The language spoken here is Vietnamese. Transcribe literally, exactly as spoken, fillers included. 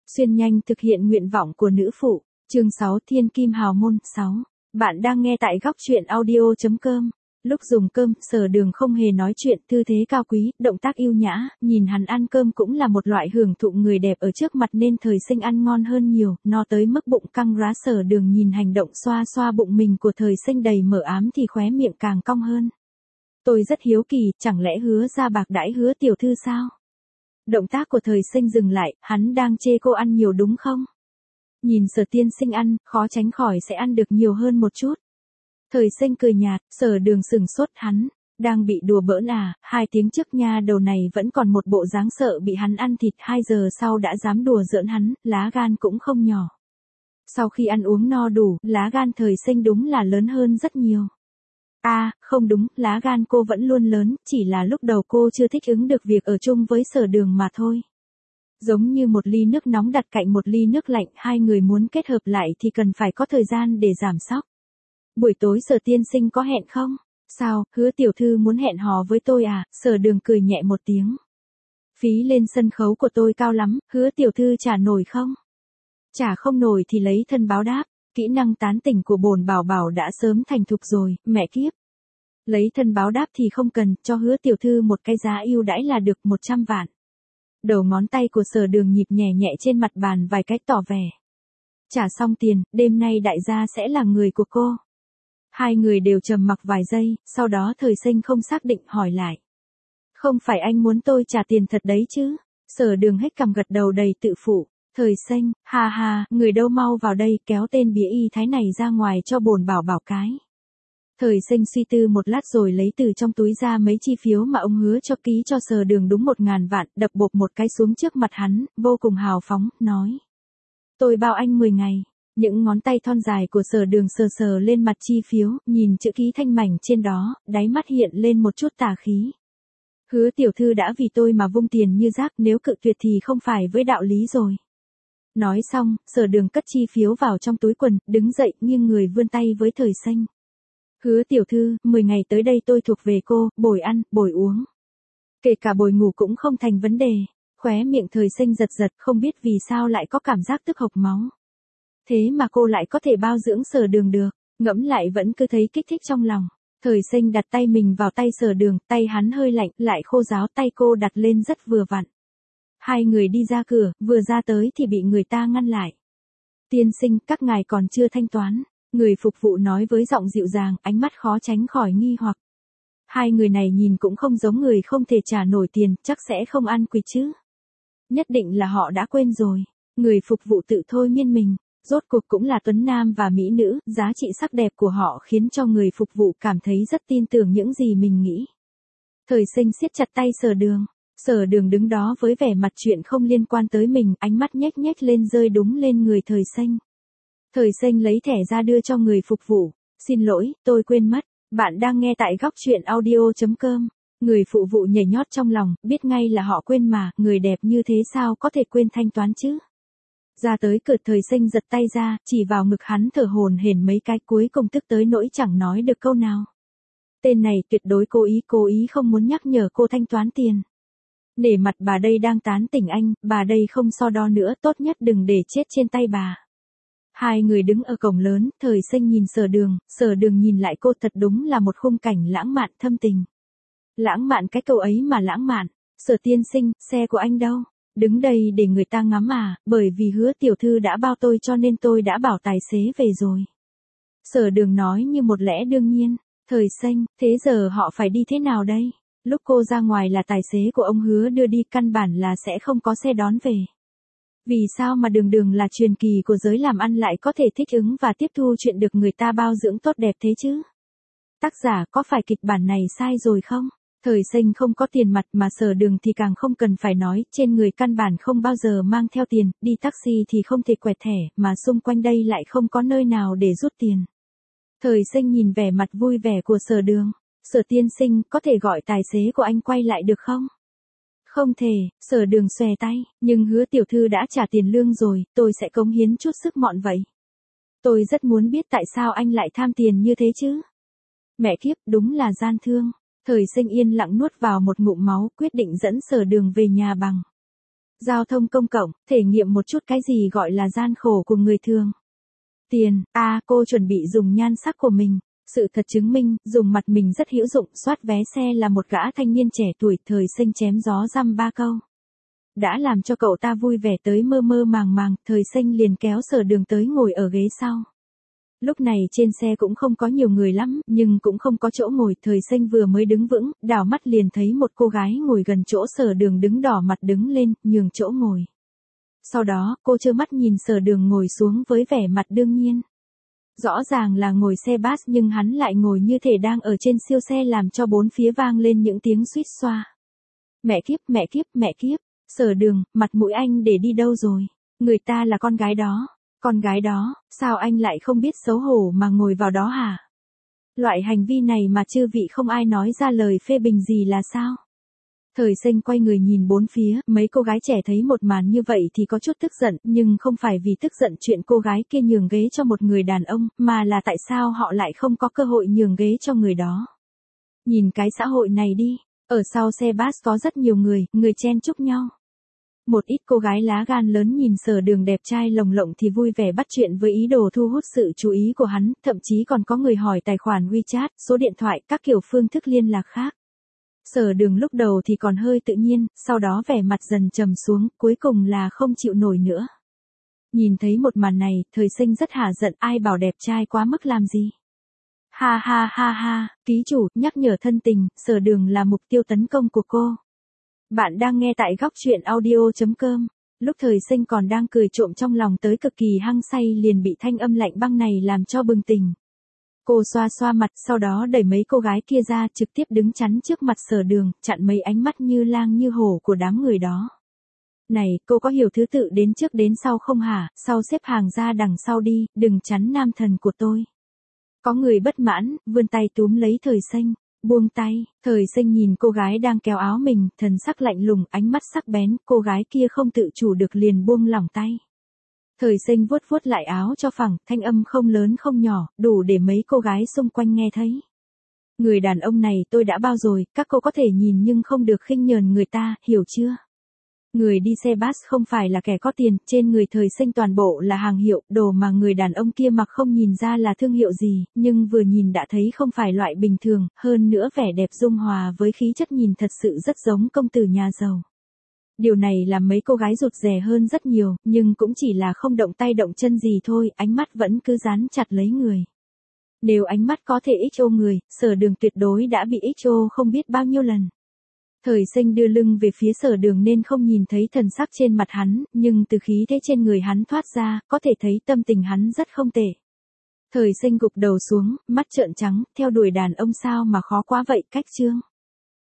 Xuyên nhanh thực hiện nguyện vọng của nữ phụ. Chương sáu Thiên Kim Hào Môn sáu. Bạn đang nghe tại góc truyện audio.com. Lúc dùng cơm, Sở Đường không hề nói chuyện, tư thế cao quý, động tác yêu nhã, nhìn hắn ăn cơm cũng là một loại hưởng thụ người đẹp ở trước mặt nên Thời Sinh ăn ngon hơn nhiều, no tới mức bụng căng rá. Sở Đường nhìn hành động xoa xoa bụng mình của Thời Sinh đầy mỡ ám thì khóe miệng càng cong hơn. Tôi rất hiếu kỳ, chẳng lẽ Hứa ra bạc đãi Hứa tiểu thư sao? Động tác của Thời Sinh dừng lại, hắn đang chê cô ăn nhiều đúng không? Nhìn Sở tiên sinh ăn, khó tránh khỏi sẽ ăn được nhiều hơn một chút. Thời Sinh cười nhạt, Sở Đường sừng sốt, hắn đang bị đùa bỡn à? Hai tiếng trước nha đầu này vẫn còn một bộ dáng sợ bị hắn ăn thịt, hai giờ sau đã dám đùa giỡn hắn, lá gan cũng không nhỏ. Sau khi ăn uống no đủ, lá gan Thời Sinh đúng là lớn hơn rất nhiều. A, à, không đúng, lá gan cô vẫn luôn lớn, chỉ là lúc đầu cô chưa thích ứng được việc ở chung với Sở Đường mà thôi. Giống như một ly nước nóng đặt cạnh một ly nước lạnh, hai người muốn kết hợp lại thì cần phải có thời gian để giảm sóc. Buổi tối Sở tiên sinh có hẹn không? Sao, Hứa tiểu thư muốn hẹn hò với tôi à? Sở Đường cười nhẹ một tiếng. Phí lên sân khấu của tôi cao lắm, Hứa tiểu thư trả nổi không? Trả không nổi thì lấy thân báo đáp. Kỹ năng tán tỉnh của bổn bảo bảo đã sớm thành thục rồi, mẹ kiếp. Lấy thân báo đáp thì không cần, cho Hứa tiểu thư một cái giá ưu đãi là được một trăm vạn. Đầu ngón tay của Sở Đường nhịp nhẹ nhẹ trên mặt bàn vài cái tỏ vẻ. Trả xong tiền, đêm nay đại gia sẽ là người của cô. Hai người đều trầm mặc vài giây, sau đó Thời Sinh không xác định hỏi lại. Không phải anh muốn tôi trả tiền thật đấy chứ? Sở Đường hết cằm gật đầu đầy tự phụ. Thời Sinh, ha ha, người đâu mau vào đây, kéo tên bía y thái này ra ngoài cho bổn bảo bảo cái. Thời Sinh suy tư một lát rồi lấy từ trong túi ra mấy chi phiếu mà ông hứa cho ký cho Sở Đường đúng một ngàn vạn, đập bộp một cái xuống trước mặt hắn, vô cùng hào phóng, nói. Tôi bao anh mười ngày. Những ngón tay thon dài của Sở Đường sờ sờ lên mặt chi phiếu, nhìn chữ ký thanh mảnh trên đó, đáy mắt hiện lên một chút tà khí. Hứa tiểu thư đã vì tôi mà vung tiền như rác, nếu cự tuyệt thì không phải với đạo lý rồi. Nói xong, Sở Đường cất chi phiếu vào trong túi quần, đứng dậy nghiêng người vươn tay với Thời Sinh. Hứa tiểu thư, mười ngày tới đây tôi thuộc về cô, bồi ăn, bồi uống. Kể cả bồi ngủ cũng không thành vấn đề. Khóe miệng Thời Sinh giật giật, không biết vì sao lại có cảm giác tức hộc máu. Thế mà cô lại có thể bao dưỡng Sở Đường được, ngẫm lại vẫn cứ thấy kích thích trong lòng. Thời Sinh đặt tay mình vào tay Sở Đường, tay hắn hơi lạnh, lại khô ráo, tay cô đặt lên rất vừa vặn. Hai người đi ra cửa, vừa ra tới thì bị người ta ngăn lại. Tiên sinh, các ngài còn chưa thanh toán. Người phục vụ nói với giọng dịu dàng, ánh mắt khó tránh khỏi nghi hoặc. Hai người này nhìn cũng không giống người không thể trả nổi tiền, chắc sẽ không ăn quỵt chứ. Nhất định là họ đã quên rồi. Người phục vụ tự thôi miên mình. Rốt cuộc cũng là tuấn nam và mỹ nữ, giá trị sắc đẹp của họ khiến cho người phục vụ cảm thấy rất tin tưởng những gì mình nghĩ. Thời Sinh siết chặt tay Sở Đường. Sở Đường đứng đó với vẻ mặt chuyện không liên quan tới mình, ánh mắt nhếch nhếch lên rơi đúng lên người Thời Sinh. Thời Sinh lấy thẻ ra đưa cho người phục vụ. Xin lỗi, tôi quên mất. Bạn đang nghe tại góc truyện audio.com. Người phụ vụ nhảy nhót trong lòng, biết ngay là họ quên mà, người đẹp như thế sao có thể quên thanh toán chứ. Ra tới cửa Thời Sinh giật tay ra, chỉ vào ngực hắn thở hổn hển mấy cái, cuối cùng tức tới nỗi chẳng nói được câu nào. Tên này tuyệt đối cố ý cố ý không muốn nhắc nhở cô thanh toán tiền. Nể mặt bà đây đang tán tỉnh anh, bà đây không so đo nữa, tốt nhất đừng để chết trên tay bà. Hai người đứng ở cổng lớn, Thời Sinh nhìn Sở Đường, Sở Đường nhìn lại cô, thật đúng là một khung cảnh lãng mạn thâm tình. Lãng mạn cái câu ấy mà lãng mạn. Sở tiên sinh, xe của anh đâu? Đứng đây để người ta ngắm à, bởi vì Hứa tiểu thư đã bao tôi cho nên tôi đã bảo tài xế về rồi. Sở Đường nói như một lẽ đương nhiên. Thời Sinh, thế giờ họ phải đi thế nào đây? Lúc cô ra ngoài là tài xế của ông Hứa đưa đi, căn bản là sẽ không có xe đón về. Vì sao mà Đường Đường là truyền kỳ của giới làm ăn lại có thể thích ứng và tiếp thu chuyện được người ta bao dưỡng tốt đẹp thế chứ? Tác giả có phải kịch bản này sai rồi không? Thời Sinh không có tiền mặt mà Sở Đường thì càng không cần phải nói, trên người căn bản không bao giờ mang theo tiền, đi taxi thì không thể quẹt thẻ, mà xung quanh đây lại không có nơi nào để rút tiền. Thời Sinh nhìn vẻ mặt vui vẻ của Sở Đường. Sở tiên sinh, có thể gọi tài xế của anh quay lại được không? Không thể, Sở Đường xòe tay, nhưng Hứa tiểu thư đã trả tiền lương rồi, tôi sẽ cống hiến chút sức mọn vậy. Tôi rất muốn biết tại sao anh lại tham tiền như thế chứ? Mẹ kiếp, đúng là gian thương. Thời Sinh yên lặng nuốt vào một ngụm máu, quyết định dẫn Sở Đường về nhà bằng Giao thông công cộng, thể nghiệm một chút cái gì gọi là gian khổ của người thường. Tiền, a à, cô chuẩn bị dùng nhan sắc của mình. Sự thật chứng minh, dùng mặt mình rất hữu dụng, soát vé xe là một gã thanh niên trẻ tuổi thời sinh chém gió dăm ba câu. Đã làm cho cậu ta vui vẻ tới mơ mơ màng màng, thời sinh liền kéo Sở Đường tới ngồi ở ghế sau. Lúc này trên xe cũng không có nhiều người lắm, nhưng cũng không có chỗ ngồi, thời sinh vừa mới đứng vững, đảo mắt liền thấy một cô gái ngồi gần chỗ Sở Đường đứng đỏ mặt đứng lên, nhường chỗ ngồi. Sau đó, cô trơ mắt nhìn Sở Đường ngồi xuống với vẻ mặt đương nhiên. Rõ ràng là ngồi xe bus nhưng hắn lại ngồi như thể đang ở trên siêu xe làm cho bốn phía vang lên những tiếng suýt xoa. Mẹ kiếp, mẹ kiếp, mẹ kiếp, Sở Đường, mặt mũi anh để đi đâu rồi? Người ta là con gái đó. Con gái đó, sao anh lại không biết xấu hổ mà ngồi vào đó hả? Loại hành vi này mà chư vị không ai nói ra lời phê bình gì là sao? Thời sinh quay người nhìn bốn phía, mấy cô gái trẻ thấy một màn như vậy thì có chút tức giận, nhưng không phải vì tức giận chuyện cô gái kia nhường ghế cho một người đàn ông, mà là tại sao họ lại không có cơ hội nhường ghế cho người đó. Nhìn cái xã hội này đi, ở sau xe bus có rất nhiều người, người chen chúc nhau. Một ít cô gái lá gan lớn nhìn Sở Đường đẹp trai lồng lộng thì vui vẻ bắt chuyện với ý đồ thu hút sự chú ý của hắn, thậm chí còn có người hỏi tài khoản WeChat, số điện thoại, các kiểu phương thức liên lạc khác. Sở Đường lúc đầu thì còn hơi tự nhiên, sau đó vẻ mặt dần trầm xuống, cuối cùng là không chịu nổi nữa. Nhìn thấy một màn này, thời sinh rất hả giận, ai bảo đẹp trai quá mức làm gì. Ha ha ha ha, ký chủ, nhắc nhở thân tình, Sở Đường là mục tiêu tấn công của cô. Bạn đang nghe tại góc truyện audio chấm com. Lúc thời sinh còn đang cười trộm trong lòng tới cực kỳ hăng say liền bị thanh âm lạnh băng này làm cho bừng tỉnh. Cô xoa xoa mặt, sau đó đẩy mấy cô gái kia ra, trực tiếp đứng chắn trước mặt Sở Đường, chặn mấy ánh mắt như lang như hổ của đám người đó. Này, cô có hiểu thứ tự đến trước đến sau không hả? Sau xếp hàng ra đằng sau đi, đừng chắn nam thần của tôi. Có người bất mãn, vươn tay túm lấy thời sinh. Buông tay, thời sinh nhìn cô gái đang kéo áo mình, thần sắc lạnh lùng, ánh mắt sắc bén, cô gái kia không tự chủ được liền buông lỏng tay. Thời sinh vuốt vuốt lại áo cho phẳng, thanh âm không lớn không nhỏ, đủ để mấy cô gái xung quanh nghe thấy. Người đàn ông này tôi đã bao rồi, các cô có thể nhìn nhưng không được khinh nhờn người ta, hiểu chưa? Người đi xe bus không phải là kẻ có tiền, trên người thời sinh toàn bộ là hàng hiệu, đồ mà người đàn ông kia mặc không nhìn ra là thương hiệu gì, nhưng vừa nhìn đã thấy không phải loại bình thường, hơn nữa vẻ đẹp dung hòa với khí chất nhìn thật sự rất giống công tử nhà giàu. Điều này làm mấy cô gái rụt rè hơn rất nhiều, nhưng cũng chỉ là không động tay động chân gì thôi, ánh mắt vẫn cứ dán chặt lấy người. Nếu ánh mắt có thể ích ô người, Sở Đường tuyệt đối đã bị ích ô không biết bao nhiêu lần. Thời sinh đưa lưng về phía Sở Đường nên không nhìn thấy thần sắc trên mặt hắn, nhưng từ khí thế trên người hắn thoát ra, có thể thấy tâm tình hắn rất không tệ. Thời sinh gục đầu xuống, mắt trợn trắng, theo đuổi đàn ông sao mà khó quá vậy, cách chương.